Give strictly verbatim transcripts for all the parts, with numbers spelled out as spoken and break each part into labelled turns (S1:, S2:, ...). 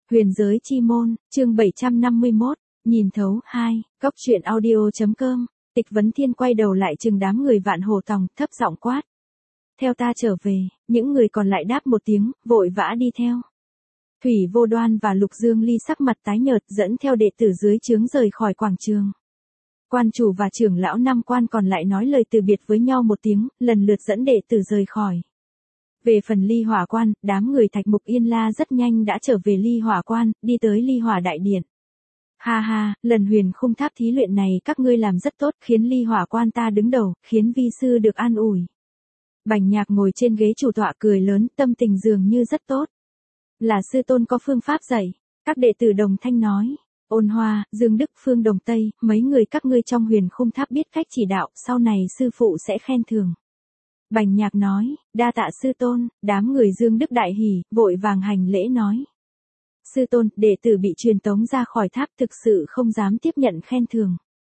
S1: Huyền giới chi môn, chương bảy trăm năm mươi mốt, nhìn thấu, hai, cốc truyện audio.com, Tịch Vấn Thiên quay đầu lại chừng đám người Vạn Hồ Tòng, thấp giọng quát. Theo ta trở về, những người còn lại đáp một tiếng, vội vã đi theo. Thủy Vô Đoan và Lục Dương Ly sắc mặt tái nhợt dẫn theo đệ tử dưới trướng rời khỏi quảng trường. Quan chủ và trưởng lão năm quan còn lại nói lời từ biệt với nhau một tiếng, lần lượt dẫn đệ tử rời khỏi. Về phần Ly Hỏa Quan, đám người Thạch Mục Yên La rất nhanh đã trở về Ly Hỏa Quan, đi tới Ly Hỏa Đại Điện. Ha ha, lần huyền khung tháp thí luyện này các ngươi làm rất tốt, khiến Ly Hỏa Quan ta đứng đầu, khiến vi sư được an ủi. Bành Nhạc ngồi trên ghế chủ tọa cười lớn, tâm tình dường như rất tốt. Là sư tôn có phương pháp dạy, các đệ tử đồng thanh nói. Ôn Hoa, Dương Đức, Phương Đồng Tây, mấy người các ngươi trong huyền khung tháp biết cách chỉ đạo, sau này sư phụ sẽ khen thưởng. Bành Nhạc nói, đa tạ sư tôn, đám người Dương Đức đại hỉ, vội vàng hành lễ nói. Sư tôn, đệ tử bị truyền tống ra khỏi tháp thực sự không dám tiếp nhận khen thưởng.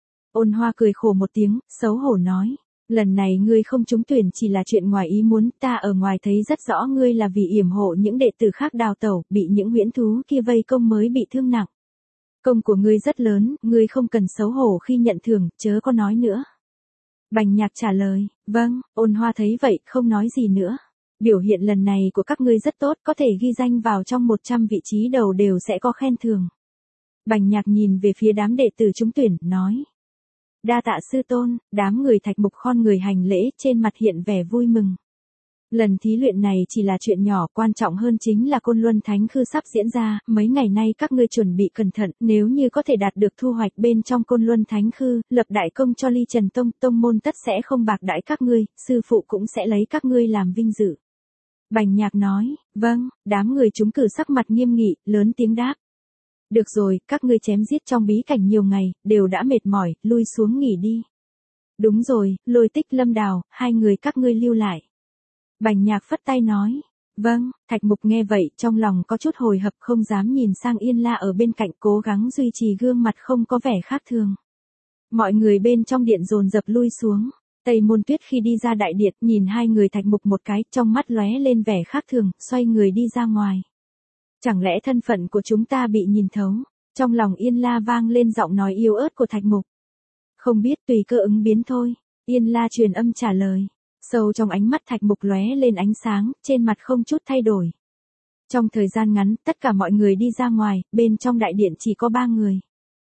S1: Ôn Hoa cười khổ một tiếng, xấu hổ nói, lần này ngươi không trúng tuyển chỉ là chuyện ngoài ý muốn, ta ở ngoài thấy rất rõ ngươi là vì yểm hộ những đệ tử khác đào tẩu, bị những huyễn thú kia vây công mới bị thương nặng. Công của ngươi rất lớn, ngươi không cần xấu hổ khi nhận thưởng, chớ có nói nữa. Bành Nhạc trả lời, vâng, Ôn Hoa thấy vậy, không nói gì nữa. Biểu hiện lần này của các ngươi rất tốt, có thể ghi danh vào trong một trăm vị trí đầu đều sẽ có khen thưởng. Bành Nhạc nhìn về phía đám đệ tử trúng tuyển, nói. Đa tạ sư tôn, đám người Thạch Mục khom người hành lễ, trên mặt hiện vẻ vui mừng. Lần thí luyện này chỉ là chuyện nhỏ, quan trọng hơn chính là Côn Luân Thánh Khư sắp diễn ra, mấy ngày nay các ngươi chuẩn bị cẩn thận, nếu như có thể đạt được thu hoạch bên trong Côn Luân Thánh Khư, lập đại công cho Ly Trần Tông, tông môn tất sẽ không bạc đãi các ngươi, sư phụ cũng sẽ lấy các ngươi làm vinh dự. Bành Nhạc nói, vâng, đám người chúng cử sắc mặt nghiêm nghị, lớn tiếng đáp. Được rồi, các ngươi chém giết trong bí cảnh nhiều ngày, đều đã mệt mỏi, lui xuống nghỉ đi. Đúng rồi, Lôi Tích, Lâm Đào, hai người các ngươi lưu lại. Bành Nhạc phất tay nói, vâng. Thạch Mục nghe vậy, trong lòng có chút hồi hộp, không dám nhìn sang Yên La ở bên cạnh, cố gắng duy trì gương mặt không có vẻ khác thường. Mọi người bên trong điện dồn dập lui xuống. Tây Môn Tuyết khi đi ra đại điện, nhìn hai người Thạch Mục một cái, trong mắt lóe lên vẻ khác thường, xoay người đi ra ngoài. Chẳng lẽ thân phận của chúng ta bị nhìn thấu? Trong lòng Yên La vang lên giọng nói yếu ớt của Thạch Mục. Không biết, tùy cơ ứng biến thôi. Yên La truyền âm trả lời. Sâu trong ánh mắt Thạch Mục lóe lên ánh sáng, trên mặt không chút thay đổi. Trong thời gian ngắn, tất cả mọi người đi ra ngoài, bên trong đại điện chỉ có ba người.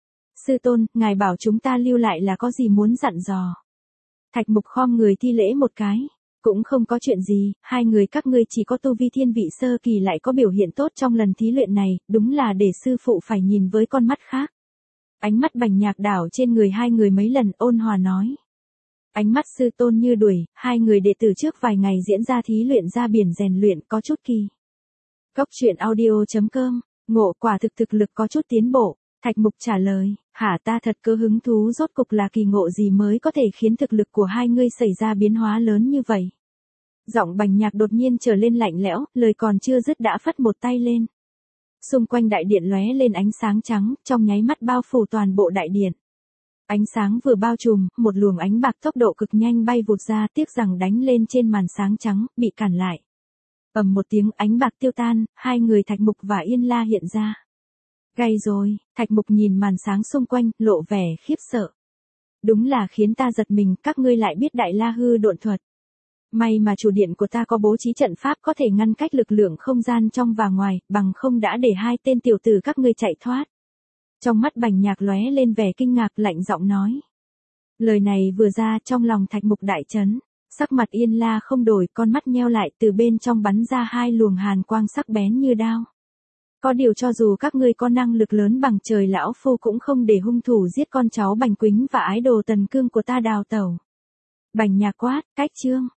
S1: Sư tôn, ngài bảo chúng ta lưu lại là có gì muốn dặn dò? Thạch Mục khom người thi lễ một cái. Cũng không có chuyện gì, hai người các ngươi chỉ có tu vi thiên vị sơ kỳ lại có biểu hiện tốt trong lần thí luyện này, đúng là để sư phụ phải nhìn với con mắt khác. Ánh mắt Bành Nhạc đảo trên người hai người mấy lần, ôn hòa nói. Ánh mắt sư tôn như đuổi, hai người đệ tử trước vài ngày diễn ra thí luyện ra biển rèn luyện có chút kỳ. Cốc truyện audio.com, ngộ quả thực thực lực có chút tiến bộ. Thạch Mục trả lời, hả ta thật cơ hứng thú rốt cục là kỳ ngộ gì mới có thể khiến thực lực của hai ngươi xảy ra biến hóa lớn như vậy. Giọng Bành Nhạc đột nhiên trở lên lạnh lẽo, lời còn chưa dứt đã phất một tay lên. Xung quanh đại điện lóe lên ánh sáng trắng, trong nháy mắt bao phủ toàn bộ đại điện. Ánh sáng vừa bao trùm, một luồng ánh bạc tốc độ cực nhanh bay vụt ra, tiếc rằng đánh lên trên màn sáng trắng, bị cản lại. Ầm một tiếng, ánh bạc tiêu tan, hai người Thạch Mục và Yên La hiện ra. Gay rồi, Thạch Mục nhìn màn sáng xung quanh, lộ vẻ khiếp sợ. Đúng là khiến ta giật mình, các ngươi lại biết Đại La Hư độn thuật. May mà chủ điện của ta có bố trí trận pháp có thể ngăn cách lực lượng không gian trong và ngoài, bằng không đã để hai tên tiểu tử các ngươi chạy thoát. Trong mắt Bành Nhạc lóe lên vẻ kinh ngạc, lạnh giọng nói. Lời này vừa ra, trong lòng Thạch Mục đại chấn, sắc mặt Yên La không đổi, con mắt nheo lại, từ bên trong bắn ra hai luồng hàn quang sắc bén như đao. Có điều cho dù các ngươi có năng lực lớn bằng trời, lão phu cũng không để hung thủ giết con cháu Bành Quýnh và ái đồ Tần Cương của ta đào tẩu. Bành Nhạc quát, cách chương.